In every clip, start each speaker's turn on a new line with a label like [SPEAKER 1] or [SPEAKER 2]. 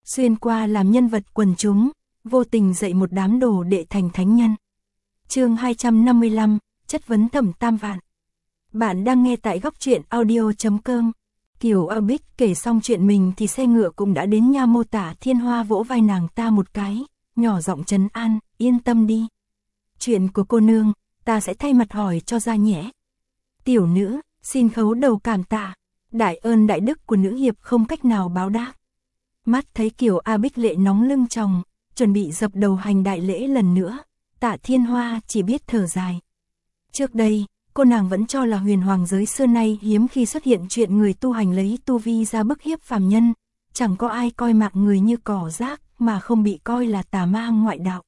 [SPEAKER 1] xuyên qua làm nhân vật quần chúng, vô tình dạy một đám đồ đệ thành thánh nhân. Chương 255, chất vấn Thẩm Tam Vạn. Bạn đang nghe tại góc truyện audio.com. Kiều A Bích kể xong chuyện mình thì xe ngựa cũng đã đến nha mô. Tả Thiên Hoa vỗ vai nàng ta một cái, nhỏ giọng trấn an, yên tâm đi. Chuyện của cô nương, ta sẽ thay mặt hỏi cho ra nhẽ. Tiểu nữ, xin khấu đầu cảm tạ, đại ơn đại đức của nữ hiệp không cách nào báo đáp. Mắt thấy Kiều A Bích lệ nóng lưng tròng, chuẩn bị dập đầu hành đại lễ lần nữa, Tạ Thiên Hoa chỉ biết thở dài. Trước đây, cô nàng vẫn cho là huyền hoàng giới xưa nay hiếm khi xuất hiện chuyện người tu hành lấy tu vi ra bức hiếp phàm nhân, chẳng có ai coi mạng người như cỏ rác mà không bị coi là tà ma ngoại đạo.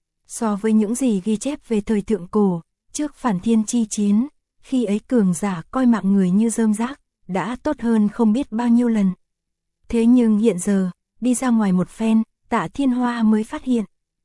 [SPEAKER 1] So với những gì ghi chép về thời thượng cổ, trước phản thiên chi chiến, khi ấy cường giả coi mạng người như rơm rác, đã tốt hơn không biết bao nhiêu lần. Thế nhưng hiện giờ, đi ra ngoài một phen, Tạ Thiên Hoa mới phát hiện.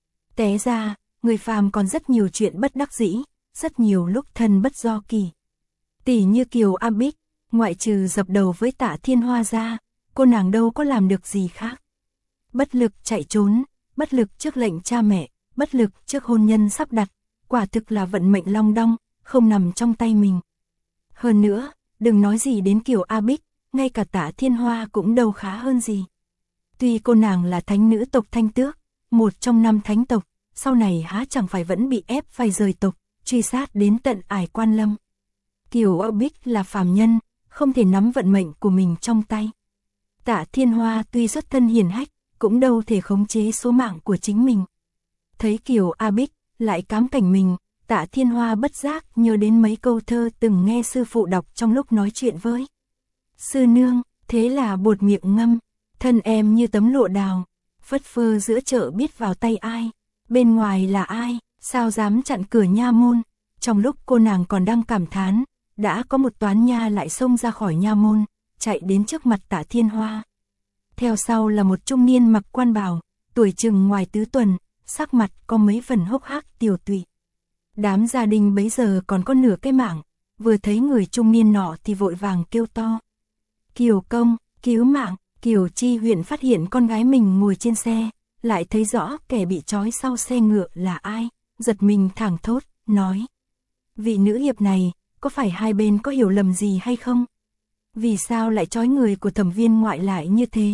[SPEAKER 1] Té ra, người phàm còn rất nhiều chuyện bất đắc dĩ, rất nhiều lúc thân bất do kỳ. Tỷ như Kiều A Bích, ngoại trừ dập đầu với Tạ Thiên Hoa ra, cô nàng đâu có làm được gì khác. Bất lực chạy trốn, bất lực trước lệnh cha mẹ, bất lực trước hôn nhân sắp đặt, quả thực là vận mệnh long đong, không nằm trong tay mình. Hơn nữa, đừng nói gì đến Kiều A Bích, ngay cả Tạ Thiên Hoa cũng đâu khá hơn gì. Tuy cô nàng là thánh nữ tộc Thanh Tước, một trong 5 thánh tộc, sau này há chẳng phải vẫn bị ép phải rời tộc, truy sát đến tận Ải Quan Lâm. Kiều A Bích là phàm nhân, không thể nắm vận mệnh của mình trong tay. Tạ Thiên Hoa tuy xuất thân hiền hách, cũng đâu thể khống chế số mạng của chính mình. Thấy Kiều A Bích lại cám cảnh mình, Tạ Thiên Hoa bất giác nhớ đến mấy câu thơ từng nghe sư phụ đọc trong lúc nói chuyện với sư nương, thế là buột miệng ngâm, thân em như tấm lụa đào, phất phơ giữa chợ biết vào tay ai, bên ngoài là ai, sao dám chặn cửa nha môn. Trong lúc cô nàng còn đang cảm thán, đã có một toán nha lại xông ra khỏi nha môn, chạy đến trước mặt Tạ Thiên Hoa. Theo sau là một trung niên mặc quan bào, tuổi chừng ngoài tứ tuần, sắc mặt có mấy phần hốc hác tiều tụy. Đám gia đình bấy giờ còn có nửa cái mạng, vừa thấy người trung niên nọ thì vội vàng kêu to. Kiều công, cứu mạng. Kiều Chi Huyện phát hiện con gái mình ngồi trên xe, lại thấy rõ kẻ bị trói sau xe ngựa là ai, giật mình thảng thốt, nói. Vị nữ hiệp này, có phải hai bên có hiểu lầm gì hay không? Vì sao lại trói người của Thẩm viên ngoại lại như thế?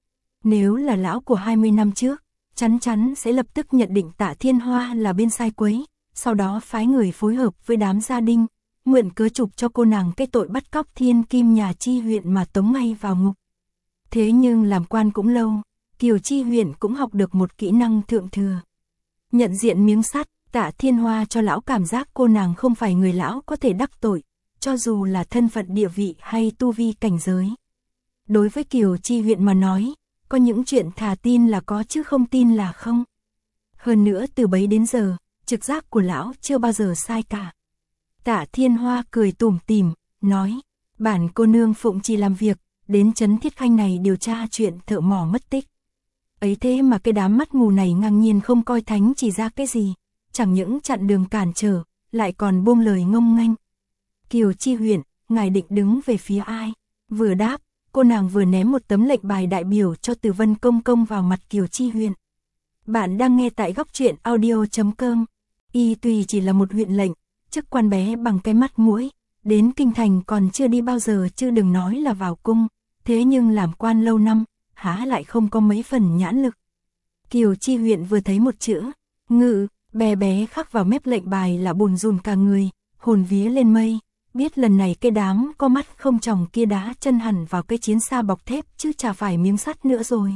[SPEAKER 1] Nếu là lão của 20 năm trước, chắn chắn sẽ lập tức nhận định Tạ Thiên Hoa là bên sai quấy, sau đó phái người phối hợp với đám gia đình, mượn cớ chụp cho cô nàng cái tội bắt cóc thiên kim nhà Chi Huyện mà tống ngay vào ngục. Thế nhưng làm quan cũng lâu, Kiều Chi Huyện cũng học được một kỹ năng thượng thừa. Nhận diện miếng sắt, Tạ Thiên Hoa cho lão cảm giác cô nàng không phải người lão có thể đắc tội, cho dù là thân phận địa vị hay tu vi cảnh giới. Đối với Kiều Chi Huyện mà nói, có những chuyện thà tin là có chứ không tin là không. Hơn nữa từ bấy đến giờ, trực giác của lão chưa bao giờ sai cả. Tạ Thiên Hoa cười tủm tỉm, nói, bản cô nương phụng chỉ làm việc, đến trấn Thiết Khanh này điều tra chuyện thợ mỏ mất tích. Ấy thế mà cái đám mắt mù này ngang nhiên không coi thánh chỉ ra cái gì, chẳng những chặn đường cản trở, lại còn buông lời ngông nghênh. Kiều Chi Huyện, ngài định đứng về phía ai? Vừa đáp, cô nàng vừa ném một tấm lệnh bài đại biểu cho Từ Vân Công Công vào mặt Kiều Chi Huyện. Bạn đang nghe tại góc truyện audio.com. Y tùy chỉ là một huyện lệnh, chức quan bé bằng cái mắt mũi, đến kinh thành còn chưa đi bao giờ chứ đừng nói là vào cung, thế nhưng làm quan lâu năm, há lại không có mấy phần nhãn lực. Kiều Chi Huyện vừa thấy một chữ ngự bé bé khắc vào mép lệnh bài là bồn rùn cả người, hồn vía lên mây, biết lần này cái đám có mắt không tròng kia đá chân hẳn vào cái chiến xa bọc thép chứ chả phải miếng sắt nữa rồi.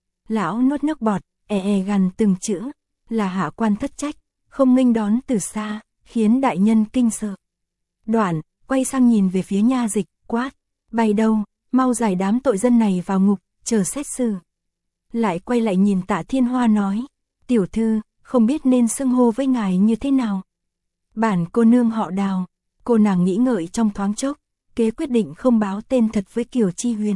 [SPEAKER 1] Lão nuốt nước bọt, gằn từng chữ, là hạ quan thất trách, không nghênh đón từ xa, khiến đại nhân kinh sợ. Đoạn, quay sang nhìn về phía nha dịch, quát, bày đâu, mau giải đám tội dân này vào ngục, chờ xét xử. Lại quay lại nhìn Tạ Thiên Hoa nói, tiểu thư, không biết nên xưng hô với ngài như thế nào. Bản cô nương họ Đào. Cô nàng nghĩ ngợi trong thoáng chốc, kế quyết định không báo tên thật với Kiều Chi Huyền.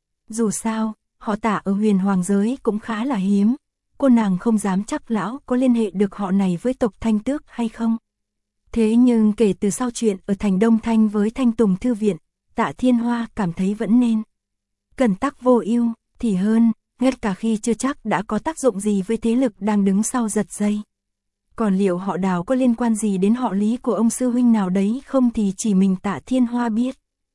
[SPEAKER 1] Dù sao, họ Tạ ở huyền hoàng giới cũng khá là hiếm, cô nàng không dám chắc lão có liên hệ được họ này với tộc Thanh Tước hay không. Thế nhưng kể từ sau chuyện ở thành Đông Thanh với Thanh Tùng Thư Viện, Tạ Thiên Hoa cảm thấy vẫn nên cẩn tắc vô ưu thì hơn, ngay cả khi chưa chắc đã có tác dụng gì với thế lực đang đứng sau giật dây. Còn liệu họ Đào có liên quan gì đến họ Lý của ông sư huynh nào đấy không thì chỉ mình Tạ Thiên Hoa biết.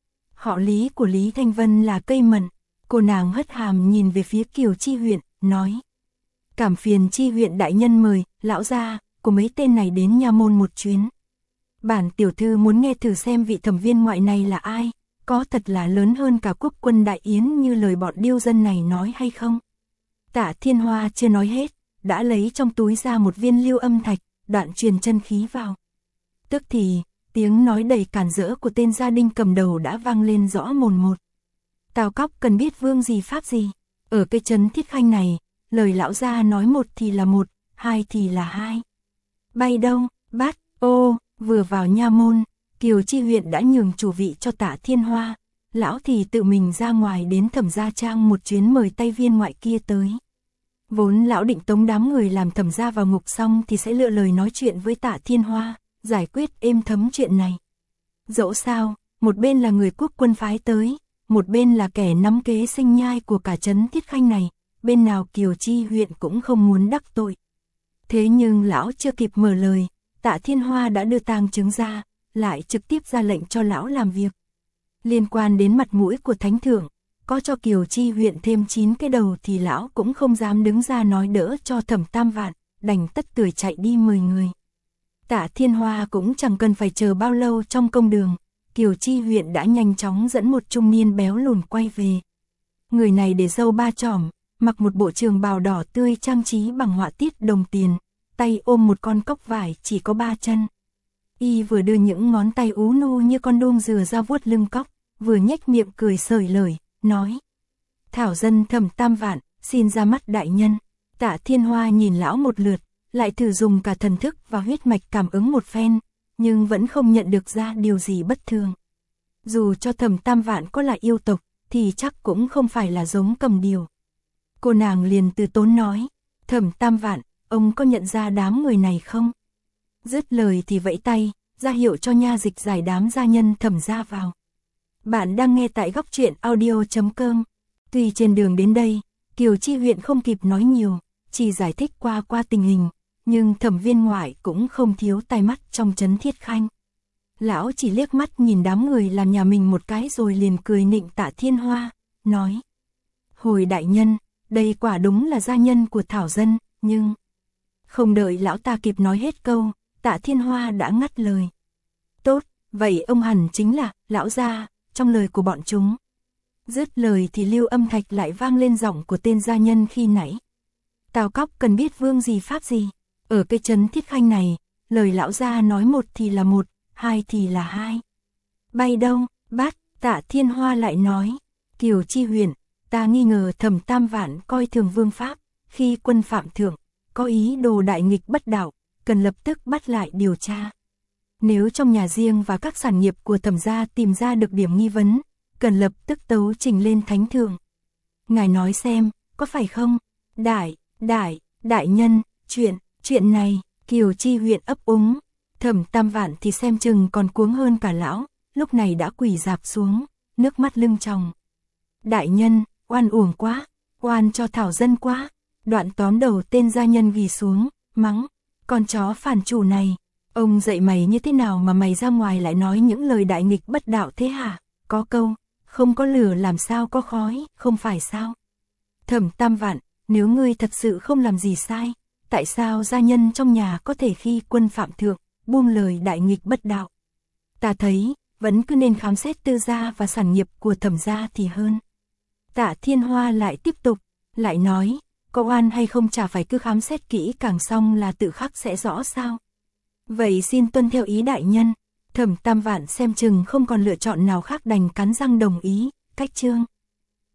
[SPEAKER 1] Họ Lý của Lý Thanh Vân là cây mận. Cô nàng hất hàm nhìn về phía Kiều Chi huyện, nói. Cảm phiền Chi huyện đại nhân mời, lão gia của mấy tên này đến nha môn một chuyến. Bản tiểu thư muốn nghe thử xem vị thẩm viên ngoại này là ai, có thật là lớn hơn cả quốc quân đại yến như lời bọn điêu dân này nói hay không. Tạ Thiên Hoa chưa nói hết, đã lấy trong túi ra một viên lưu âm thạch, đoạn truyền chân khí vào. Tức thì, tiếng nói đầy cản rỡ của tên gia đình cầm đầu đã vang lên rõ mồn một. Tào Cóc cần biết vương gì pháp gì, ở cái trấn Thiết Khanh này, lời lão gia nói một thì là một, hai thì là hai. Bay đâu, bắt, ô, vừa vào nha môn, Kiều Chi huyện đã nhường chủ vị cho Tạ Thiên Hoa, lão thì tự mình ra ngoài đến Thẩm gia trang một chuyến mời tay viên ngoại kia tới. Vốn lão định tống đám người làm Thẩm gia vào ngục xong thì sẽ lựa lời nói chuyện với Tạ Thiên Hoa, giải quyết êm thấm chuyện này. Dẫu sao, một bên là người quốc quân phái tới, một bên là kẻ nắm kế sinh nhai của cả trấn Thiết Khanh này, bên nào Kiều Chi huyện cũng không muốn đắc tội. Thế nhưng lão chưa kịp mở lời, Tạ Thiên Hoa đã đưa tang chứng ra, lại trực tiếp ra lệnh cho lão làm việc. Liên quan đến mặt mũi của thánh thượng, có cho Kiều Chi huyện thêm 9 cái đầu thì lão cũng không dám đứng ra nói đỡ cho Thẩm Tam Vạn, đành tất tưởi chạy đi 10 người. Tạ Thiên Hoa cũng chẳng cần phải chờ bao lâu trong công đường, Kiều Chi huyện đã nhanh chóng dẫn một trung niên béo lùn quay về. Người này để râu ba chỏm, mặc một bộ trường bào đỏ tươi trang trí bằng họa tiết đồng tiền, tay ôm một con cóc vải chỉ có 3 chân. Y vừa đưa những ngón tay ú nu như con đôm dừa ra vuốt lưng cóc, vừa nhếch miệng cười sởi lời, nói. Thảo dân Thẩm Tam Vạn, xin ra mắt đại nhân. Tạ Thiên Hoa nhìn lão một lượt, lại thử dùng cả thần thức và huyết mạch cảm ứng một phen, nhưng vẫn không nhận được ra điều gì bất thường. Dù cho Thẩm Tam Vạn có là yêu tộc, thì chắc cũng không phải là giống Cầm Điểu. Cô nàng liền từ tốn nói, Thẩm Tam Vạn, ông có nhận ra đám người này không? Dứt lời thì vẫy tay, ra hiệu cho nha dịch giải đám gia nhân Thẩm gia vào. Bạn đang nghe tại góc truyện audio.com. Tuy trên đường đến đây, Kiều Chi huyện không kịp nói nhiều, chỉ giải thích qua tình hình, nhưng thẩm viên ngoại cũng không thiếu tai mắt trong trấn Thiết Khanh. Lão chỉ liếc mắt nhìn đám người làm nhà mình một cái rồi liền cười nịnh Tạ Thiên Hoa, nói. Hồi đại nhân, đây quả đúng là gia nhân của Thảo dân, nhưng... Không đợi lão ta kịp nói hết câu, Tạ Thiên Hoa đã ngắt lời. Tốt, vậy ông hẳn chính là lão gia trong lời của bọn chúng. Dứt lời thì lưu âm thạch lại vang lên giọng của tên gia nhân khi nãy. Tào Cóc cần biết vương gì pháp gì, ở cái trấn Thiết Khanh này, lời lão gia nói một thì là một, hai thì là hai. Bay đâu, bắt, Tạ Thiên Hoa lại nói. Kiều Chi huyện, ta nghi ngờ Thẩm Tam Vạn coi thường vương pháp, khi quân phạm thượng, có ý đồ đại nghịch bất đạo, cần lập tức bắt lại điều tra. Nếu trong nhà riêng và các sản nghiệp của Thẩm gia tìm ra được điểm nghi vấn, cần lập tức tấu trình lên thánh thượng. Ngài nói xem, có phải không? Đại nhân, chuyện này, Kiều Chi huyện ấp úng. Thẩm Tam Vạn thì xem chừng còn cuống hơn cả lão, lúc này đã quỳ rạp xuống, nước mắt lưng tròng. Đại nhân, oan uổng quá, oan cho Thảo dân quá. Đoạn tóm đầu tên gia nhân ghi xuống, mắng, con chó phản chủ này, ông dạy mày như thế nào mà mày ra ngoài lại nói những lời đại nghịch bất đạo thế hả? Có câu, không có lửa làm sao có khói, không phải sao? Thẩm Tam Vạn, nếu ngươi thật sự không làm gì sai, tại sao gia nhân trong nhà có thể khi quân phạm thượng, buông lời đại nghịch bất đạo? Ta thấy, vẫn cứ nên khám xét tư gia và sản nghiệp của Thẩm gia thì hơn. Tạ Thiên Hoa lại tiếp tục, lại nói, có oan hay không chả phải cứ khám xét kỹ càng xong là tự khắc sẽ rõ sao? Vậy xin tuân theo ý đại nhân. Thẩm Tam Vạn xem chừng không còn lựa chọn nào khác đành cắn răng đồng ý, cách chương.